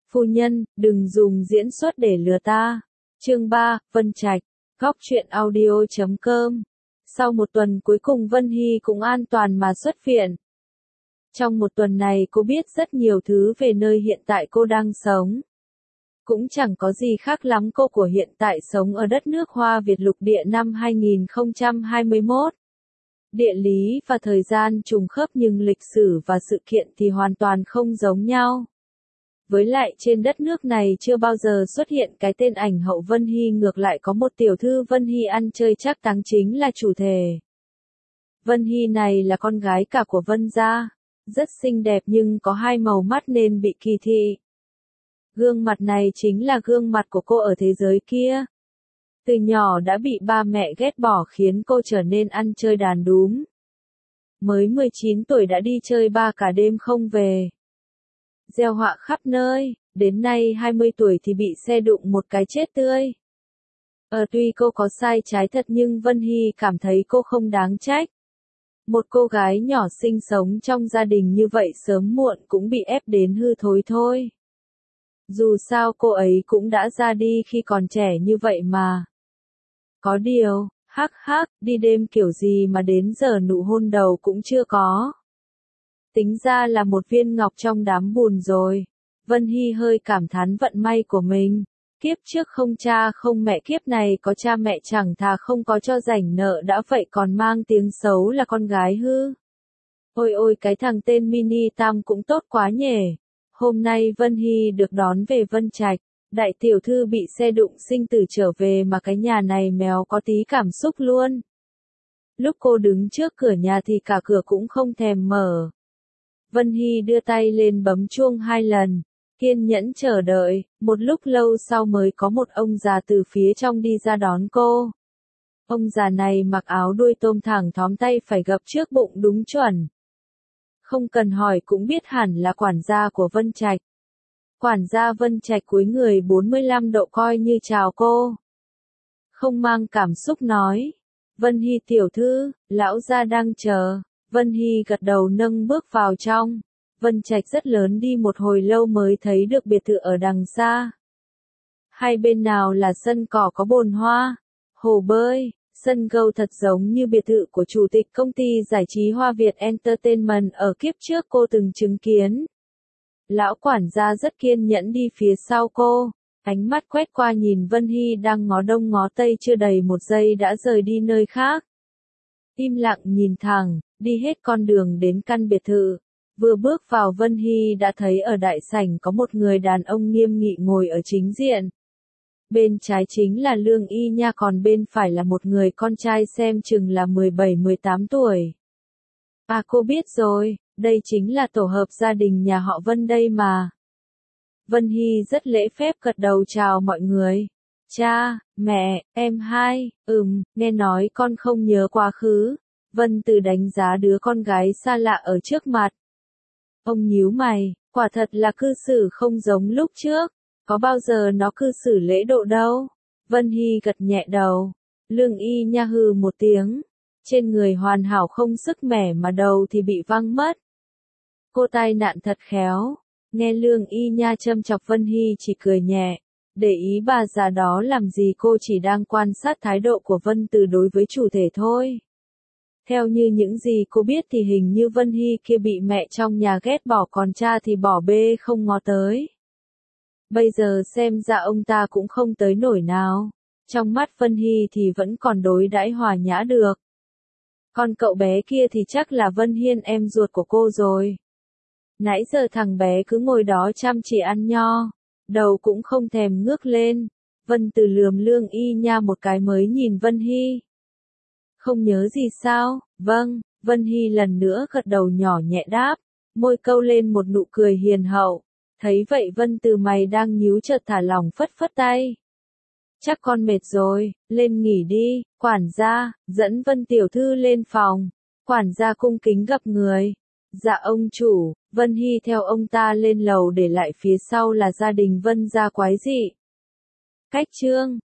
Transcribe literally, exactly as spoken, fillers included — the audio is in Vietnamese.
Phu nhân, đừng dùng diễn xuất để lừa ta. Chương ba, Vân Trạch, góc truyện audio chấm com. Sau một tuần cuối cùng Vân Hy cũng an toàn mà xuất viện. Trong một tuần này cô biết rất nhiều thứ về nơi hiện tại cô đang sống. Cũng chẳng có gì khác lắm, cô của hiện tại sống ở đất nước Hoa Việt lục địa năm hai nghìn không trăm hai mươi mốt. Địa lý và thời gian trùng khớp nhưng lịch sử và sự kiện thì hoàn toàn không giống nhau. Với lại trên đất nước này chưa bao giờ xuất hiện cái tên ảnh hậu Vân Hy, ngược lại có một tiểu thư Vân Hy ăn chơi chắc táng chính là chủ thể. Vân Hy này là con gái cả của Vân gia, rất xinh đẹp nhưng có hai màu mắt nên bị kỳ thị. Gương mặt này chính là gương mặt của cô ở thế giới kia. Từ nhỏ đã bị ba mẹ ghét bỏ khiến cô trở nên ăn chơi đàn đúm. Mới mười chín tuổi đã đi chơi ba cả đêm không về. Gieo họa khắp nơi, đến nay hai mươi tuổi thì bị xe đụng một cái chết tươi. Ờ tuy cô có sai trái thật nhưng Vân Hy cảm thấy cô không đáng trách. Một cô gái nhỏ sinh sống trong gia đình như vậy sớm muộn cũng bị ép đến hư thối thôi. Dù sao cô ấy cũng đã ra đi khi còn trẻ như vậy mà. Có điều, hắc hắc, đi đêm kiểu gì mà đến giờ nụ hôn đầu cũng chưa có. Tính ra là một viên ngọc trong đám bùn rồi. Vân Hy hơi cảm thán vận may của mình. Kiếp trước không cha không mẹ, kiếp này có cha mẹ chẳng thà không có cho rảnh nợ đã vậy còn mang tiếng xấu là con gái hư. Ôi ôi cái thằng tên Mini Tam cũng tốt quá nhỉ. Hôm nay Vân Hy được đón về Vân Trạch. Đại tiểu thư bị xe đụng sinh tử trở về mà cái nhà này mèo có tí cảm xúc luôn. Lúc cô đứng trước cửa nhà thì cả cửa cũng không thèm mở. Vân Hy đưa tay lên bấm chuông hai lần, kiên nhẫn chờ đợi, một lúc lâu sau mới có một ông già từ phía trong đi ra đón cô. Ông già này mặc áo đuôi tôm thẳng thóm tay phải gập trước bụng đúng chuẩn. Không cần hỏi cũng biết hẳn là quản gia của Vân Trạch. Quản gia Vân Trạch cúi người bốn mươi lăm độ coi như chào cô. Không mang cảm xúc nói, Vân Hy tiểu thư, lão gia đang chờ. Vân Hy gật đầu nâng bước vào trong. Vân Trạch rất lớn, đi một hồi lâu mới thấy được biệt thự ở đằng xa. Hai bên nào là sân cỏ có bồn hoa, hồ bơi, sân golf thật giống như biệt thự của chủ tịch công ty giải trí Hoa Việt Entertainment ở kiếp trước cô từng chứng kiến. Lão quản gia rất kiên nhẫn đi phía sau cô, ánh mắt quét qua nhìn Vân Hy đang ngó đông ngó tây chưa đầy một giây đã rời đi nơi khác. Im lặng nhìn thẳng, đi hết con đường đến căn biệt thự. Vừa bước vào Vân Hy đã thấy ở đại sảnh có một người đàn ông nghiêm nghị ngồi ở chính diện. Bên trái chính là Lương Y Nha, còn bên phải là một người con trai xem chừng là mười bảy mười tám tuổi. À cô biết rồi, đây chính là tổ hợp gia đình nhà họ Vân đây mà. Vân Hy rất lễ phép gật đầu chào mọi người. Cha, mẹ, em hai, ừm, nghe nói con không nhớ quá khứ. Vân Từ đánh giá đứa con gái xa lạ ở trước mặt. Ông nhíu mày, quả thật là cư xử không giống lúc trước, có bao giờ nó cư xử lễ độ đâu. Vân Hy gật nhẹ đầu. Lương Y Nha hừ một tiếng. Trên người hoàn hảo không sức mẻ mà đầu thì bị văng mất. Cô tai nạn thật khéo. Nghe Lương Y Nha châm chọc Vân Hy chỉ cười nhẹ. Để ý bà già đó làm gì, cô chỉ đang quan sát thái độ của Vân Từ đối với chủ thể thôi. Theo như những gì cô biết thì hình như Vân Hy kia bị mẹ trong nhà ghét bỏ, còn cha thì bỏ bê không ngó tới. Bây giờ xem ra ông ta cũng không tới nổi nào. Trong mắt Vân Hy thì vẫn còn đối đãi hòa nhã được. Còn cậu bé kia thì chắc là Vân Hiên, em ruột của cô rồi. Nãy giờ thằng bé cứ ngồi đó chăm chỉ ăn nho, đầu cũng không thèm ngước lên. Vân Từ lườm Lương Y Nha một cái mới nhìn Vân Hy. Không nhớ gì sao? Vâng, Vân Hy lần nữa gật đầu nhỏ nhẹ đáp, môi câu lên một nụ cười hiền hậu. Thấy vậy Vân Từ mày đang nhíu chợt thả lỏng phất phất tay. Chắc con mệt rồi, lên nghỉ đi. Quản gia, dẫn Vân tiểu thư lên phòng. Quản gia cung kính gập người. Dạ ông chủ. Vân Hy theo ông ta lên lầu, để lại phía sau là gia đình Vân gia quái dị. Cách chương